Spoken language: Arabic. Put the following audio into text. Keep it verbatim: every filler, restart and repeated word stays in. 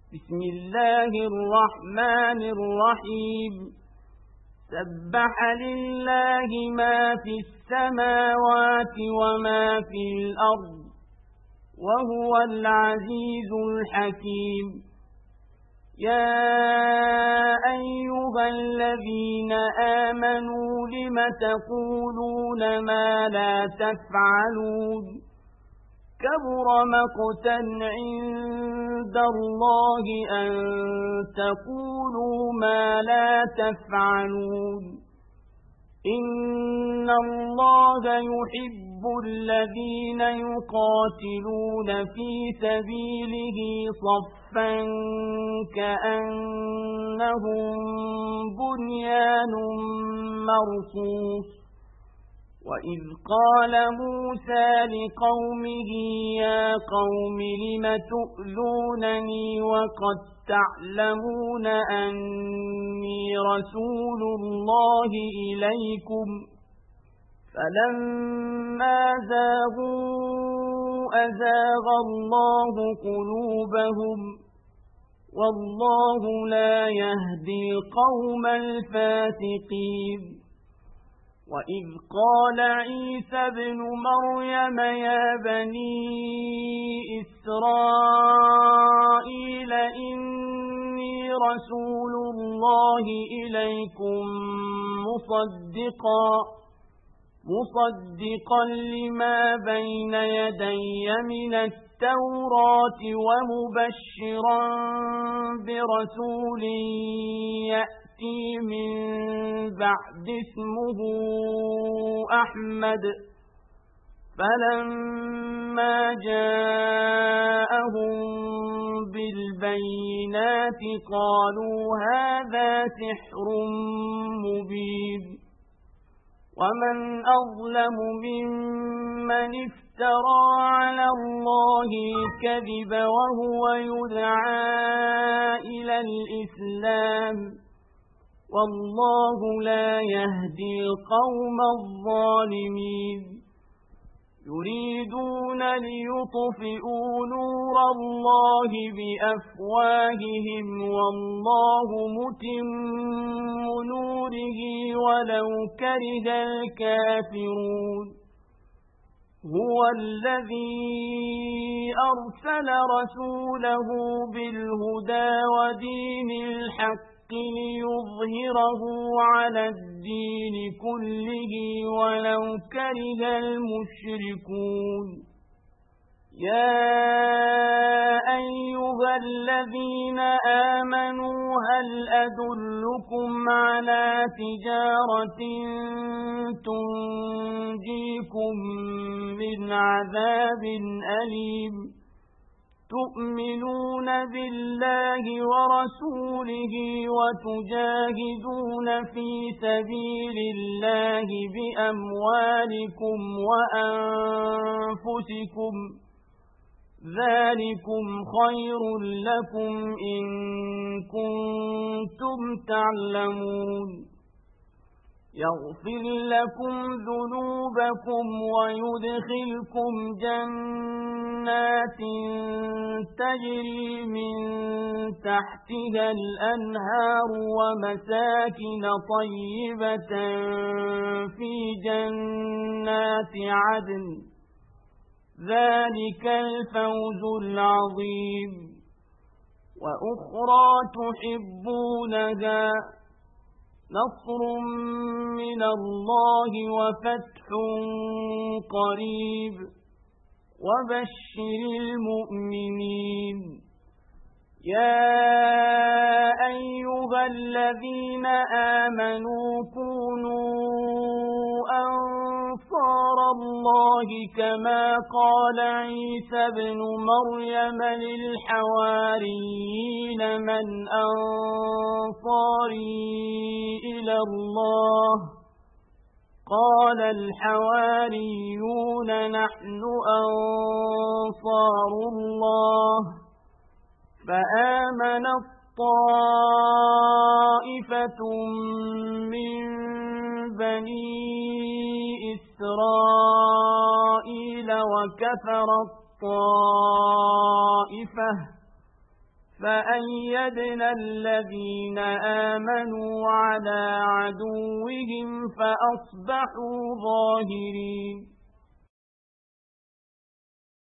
بسم الله الرحمن الرحيم سبح لله ما في السماوات وما في الأرض وهو العزيز الحكيم يا أيها الذين آمنوا لم تقولون ما لا تفعلون كبر مقتا عند الله أن تقولوا ما لا تفعلون إن الله يحب الذين يقاتلون في سبيله صفا كأنهم بنيان مرصوص وإذ قال موسى لقومه يا قوم لم تؤذونني وقد تعلمون أني رسول الله إليكم فلما زاغوا أزاغ الله قلوبهم والله لا يهدي القوم الفاسقين وإذ قال عيسى ابن مريم يا بني إسرائيل إني رسول الله إليكم مصدقا مصدقا لما بين يدي من التوراة ومبشرا برسول يأتي من بعد اسمه أحمد فلما جاءهم بالبينات قالوا هذا سحر مبين ومن أظلم ممن افترى على الله الكذب وهو يدعى إلى الإسلام والله لا يهدي القوم الظالمين يريدون ليطفئوا نور الله بأفواههم والله متم نوره ولو كره الكافرون هو الذي أرسل رسوله بالهدى ودين الحق ليظهره على الدين كله ولو كره المشركون يا أيها الذين آمنوا هل أدلكم على تجارة تنجيكم من عذاب أليم تؤمنون بالله ورسوله وتجاهدون في سبيل الله بأموالكم وأنفسكم ذلكم خير لكم إن كنتم تعلمون يغفر لكم ذنوبكم ويدخلكم جنات تجري من تحتها الأنهار ومساكن طيبة في جنات عدن ذلك الفوز العظيم وأخرى تحبونها نصر من الله وفتح قريب وبشر المؤمنين يا أيها الذين آمنوا كونوا أنصار الله كما قال عيسى ابن مريم للحواريين من أنصاري إلى الله قال الحواريون نحن أنصار الله فآمن طائفة من بني إسرائيل وكفر الطائفة فأيدنا الذين آمنوا على عدوهم فأصبحوا ظاهرين